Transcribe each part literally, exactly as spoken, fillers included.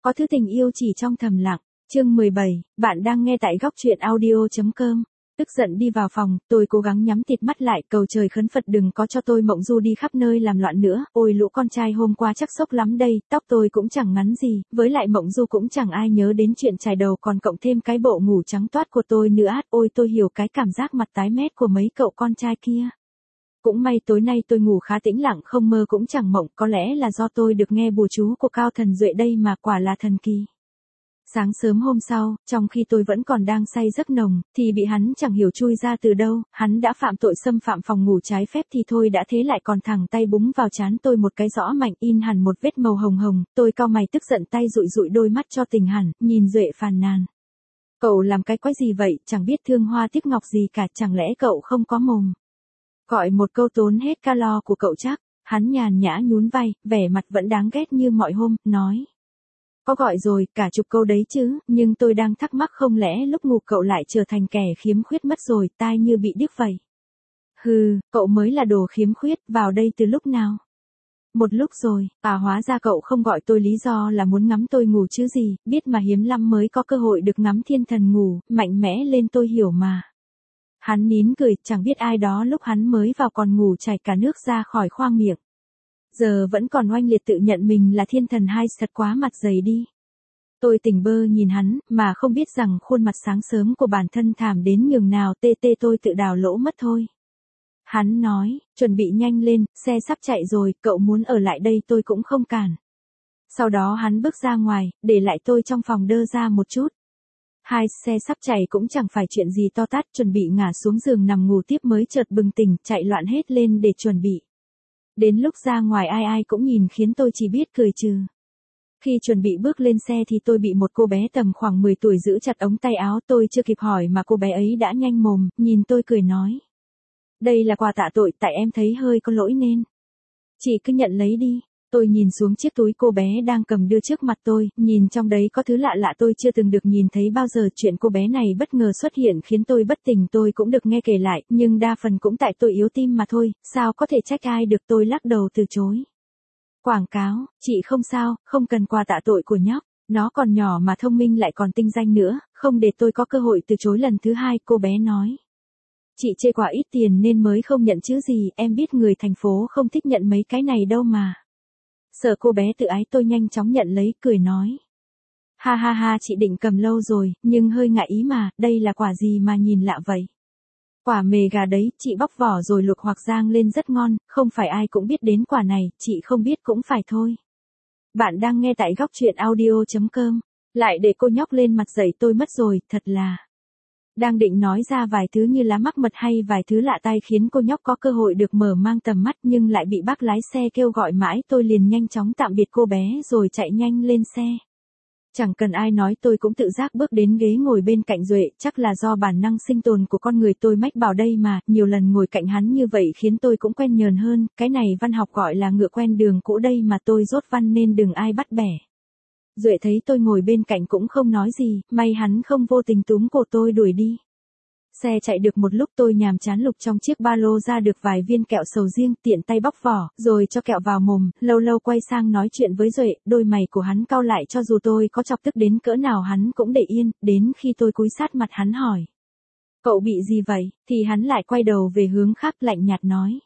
Có thứ tình yêu chỉ trong thầm lặng. Chương mười bảy, bạn đang nghe tại góc truyện audio chấm com. Tức giận đi vào phòng, tôi cố gắng nhắm tịt mắt lại, cầu trời khấn Phật đừng có cho tôi mộng du đi khắp nơi làm loạn nữa. Ôi lũ con trai hôm qua chắc sốc lắm đây, tóc tôi cũng chẳng ngắn gì, với lại mộng du cũng chẳng ai nhớ đến chuyện chải đầu, còn cộng thêm cái bộ ngủ trắng toát của tôi nữa. Ôi tôi hiểu cái cảm giác mặt tái mét của mấy cậu con trai kia. Cũng may tối nay tôi ngủ khá tĩnh lặng, không mơ cũng chẳng mộng, có lẽ là do tôi được nghe bùa chú của Cao Thần Duệ đây mà, quả là thần kỳ. Sáng sớm hôm sau, trong khi tôi vẫn còn đang say giấc nồng, thì bị hắn chẳng hiểu chui ra từ đâu, hắn đã phạm tội xâm phạm phòng ngủ trái phép thì thôi đã, thế lại còn thẳng tay búng vào trán tôi một cái rõ mạnh, in hẳn một vết màu hồng hồng. Tôi cau mày tức giận, tay dụi dụi đôi mắt cho tỉnh hẳn, nhìn Duệ phàn nàn. Cậu làm cái quái gì vậy, chẳng biết thương hoa tiếc ngọc gì cả, chẳng lẽ cậu không có mồm? Gọi một câu tốn hết calo của cậu chắc. Hắn nhàn nhã nhún vai, vẻ mặt vẫn đáng ghét như mọi hôm, nói. Có gọi rồi, cả chục câu đấy chứ, nhưng tôi đang thắc mắc không lẽ lúc ngủ cậu lại trở thành kẻ khiếm khuyết mất rồi, tai như bị điếc vậy. Hừ, cậu mới là đồ khiếm khuyết, vào đây từ lúc nào? Một lúc rồi, à hóa ra cậu không gọi tôi lý do là muốn ngắm tôi ngủ chứ gì, biết mà hiếm lắm mới có cơ hội được ngắm thiên thần ngủ, mạnh mẽ lên tôi hiểu mà. Hắn nín cười, chẳng biết ai đó lúc hắn mới vào còn ngủ chảy cả nước ra khỏi khoang miệng. Giờ vẫn còn oanh liệt tự nhận mình là thiên thần hay, thật quá mặt dày đi. Tôi tỉnh bơ nhìn hắn, mà không biết rằng khuôn mặt sáng sớm của bản thân thảm đến nhường nào, tê tê tôi tự đào lỗ mất thôi. Hắn nói, chuẩn bị nhanh lên, xe sắp chạy rồi, cậu muốn ở lại đây tôi cũng không cản. Sau đó hắn bước ra ngoài, để lại tôi trong phòng đơ ra một chút. Hai xe sắp chạy cũng chẳng phải chuyện gì to tát, chuẩn bị ngả xuống giường nằm ngủ tiếp mới chợt bừng tỉnh, chạy loạn hết lên để chuẩn bị. Đến lúc ra ngoài ai ai cũng nhìn khiến tôi chỉ biết cười trừ. Khi chuẩn bị bước lên xe thì tôi bị một cô bé tầm khoảng mười tuổi giữ chặt ống tay áo, tôi chưa kịp hỏi mà cô bé ấy đã nhanh mồm, nhìn tôi cười nói. Đây là quà tạ tội, tại em thấy hơi có lỗi nên. Chị cứ nhận lấy đi. Tôi nhìn xuống chiếc túi cô bé đang cầm đưa trước mặt tôi, nhìn trong đấy có thứ lạ lạ tôi chưa từng được nhìn thấy bao giờ. Chuyện cô bé này bất ngờ xuất hiện khiến tôi bất tỉnh, tôi cũng được nghe kể lại, nhưng đa phần cũng tại tôi yếu tim mà thôi, sao có thể trách ai được, tôi lắc đầu từ chối. Quảng cáo, chị không sao, không cần quà tạ tội của nhóc, nó còn nhỏ mà thông minh lại còn tinh danh nữa, không để tôi có cơ hội từ chối lần thứ hai, cô bé nói. Chị chê quà ít tiền nên mới không nhận chứ gì, em biết người thành phố không thích nhận mấy cái này đâu mà. Sợ cô bé tự ái, tôi nhanh chóng nhận lấy, cười nói. Ha ha ha, chị định cầm lâu rồi, nhưng hơi ngại ý mà, đây là quả gì mà nhìn lạ vậy? Quả mề gà đấy, chị bóc vỏ rồi luộc hoặc rang lên rất ngon, không phải ai cũng biết đến quả này, chị không biết cũng phải thôi. Bạn đang nghe tại góc truyện audio chấm com, lại để cô nhóc lên mặt dạy tôi mất rồi, thật là. Đang định nói ra vài thứ như lá mắc mật hay vài thứ lạ tai khiến cô nhóc có cơ hội được mở mang tầm mắt, nhưng lại bị bác lái xe kêu gọi mãi, tôi liền nhanh chóng tạm biệt cô bé rồi chạy nhanh lên xe. Chẳng cần ai nói tôi cũng tự giác bước đến ghế ngồi bên cạnh Duệ, chắc là do bản năng sinh tồn của con người, tôi mách bảo đây mà, nhiều lần ngồi cạnh hắn như vậy khiến tôi cũng quen nhờn hơn, cái này văn học gọi là ngựa quen đường cũ đây mà, tôi dốt văn nên đừng ai bắt bẻ. Duệ thấy tôi ngồi bên cạnh cũng không nói gì, may hắn không vô tình túm cổ tôi đuổi đi. Xe chạy được một lúc tôi nhàm chán lục trong chiếc ba lô ra được vài viên kẹo sầu riêng, tiện tay bóc vỏ, rồi cho kẹo vào mồm, lâu lâu quay sang nói chuyện với Duệ, đôi mày của hắn cau lại, cho dù tôi có chọc tức đến cỡ nào hắn cũng để yên, đến khi tôi cúi sát mặt hắn hỏi. Cậu bị gì vậy, thì hắn lại quay đầu về hướng khác, lạnh nhạt nói.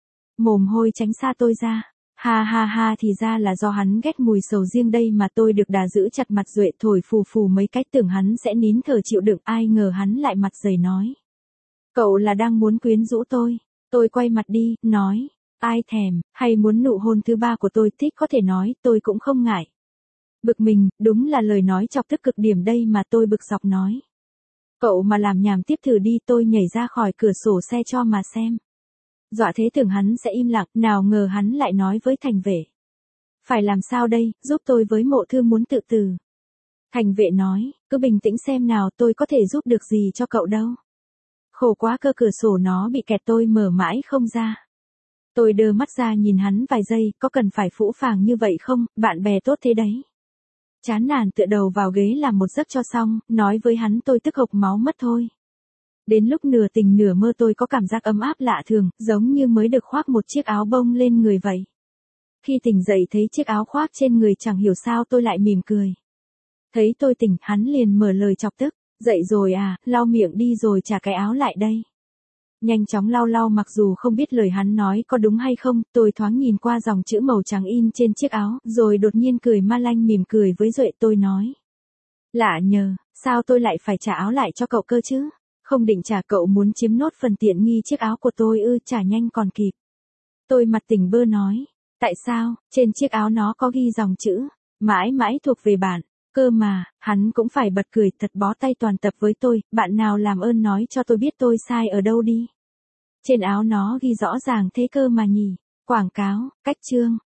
Mồm hôi, tránh xa tôi ra. Ha ha ha, thì ra là do hắn ghét mùi sầu riêng đây mà, tôi được đà giữ chặt mặt Duệ, thổi phù phù mấy cái, tưởng hắn sẽ nín thở chịu đựng, ai ngờ hắn lại mặt dày nói. Cậu là đang muốn quyến rũ tôi. Tôi quay mặt đi, nói, ai thèm, hay muốn nụ hôn thứ ba của tôi, thích có thể nói, tôi cũng không ngại. Bực mình, đúng là lời nói chọc tức cực điểm đây mà, tôi bực dọc nói. Cậu mà làm nhảm tiếp thử đi, tôi nhảy ra khỏi cửa sổ xe cho mà xem. Dọa thế tưởng hắn sẽ im lặng, nào ngờ hắn lại nói với thành vệ. Phải làm sao đây, giúp tôi với, Mộ Thư muốn tự tử. Thành vệ nói, cứ bình tĩnh xem nào, tôi có thể giúp được gì cho cậu đâu. Khổ quá cơ, cửa sổ nó bị kẹt, tôi mở mãi không ra. Tôi đơ mắt ra nhìn hắn vài giây, có cần phải phũ phàng như vậy không, bạn bè tốt thế đấy. Chán nản tựa đầu vào ghế làm một giấc cho xong, nói với hắn tôi tức hộc máu mất thôi. Đến lúc nửa tỉnh nửa mơ tôi có cảm giác ấm áp lạ thường, giống như mới được khoác một chiếc áo bông lên người vậy. Khi tỉnh dậy thấy chiếc áo khoác trên người chẳng hiểu sao tôi lại mỉm cười. Thấy tôi tỉnh, hắn liền mở lời chọc tức. Dậy rồi à, lau miệng đi rồi trả cái áo lại đây. Nhanh chóng lau lau, mặc dù không biết lời hắn nói có đúng hay không, tôi thoáng nhìn qua dòng chữ màu trắng in trên chiếc áo, rồi đột nhiên cười ma lanh mỉm cười với Duệ. Tôi nói. Lạ nhờ, sao tôi lại phải trả áo lại cho cậu cơ chứ? Không định trả, cậu muốn chiếm nốt phần tiện nghi chiếc áo của tôi ư? Trả nhanh còn kịp. Tôi mặt tỉnh bơ nói. Tại sao, trên chiếc áo nó có ghi dòng chữ, mãi mãi thuộc về bạn. Cơ mà, hắn cũng phải bật cười thật bó tay toàn tập với tôi. Bạn nào làm ơn nói cho tôi biết tôi sai ở đâu đi. Trên áo nó ghi rõ ràng thế cơ mà nhỉ. Quảng cáo, cách chương.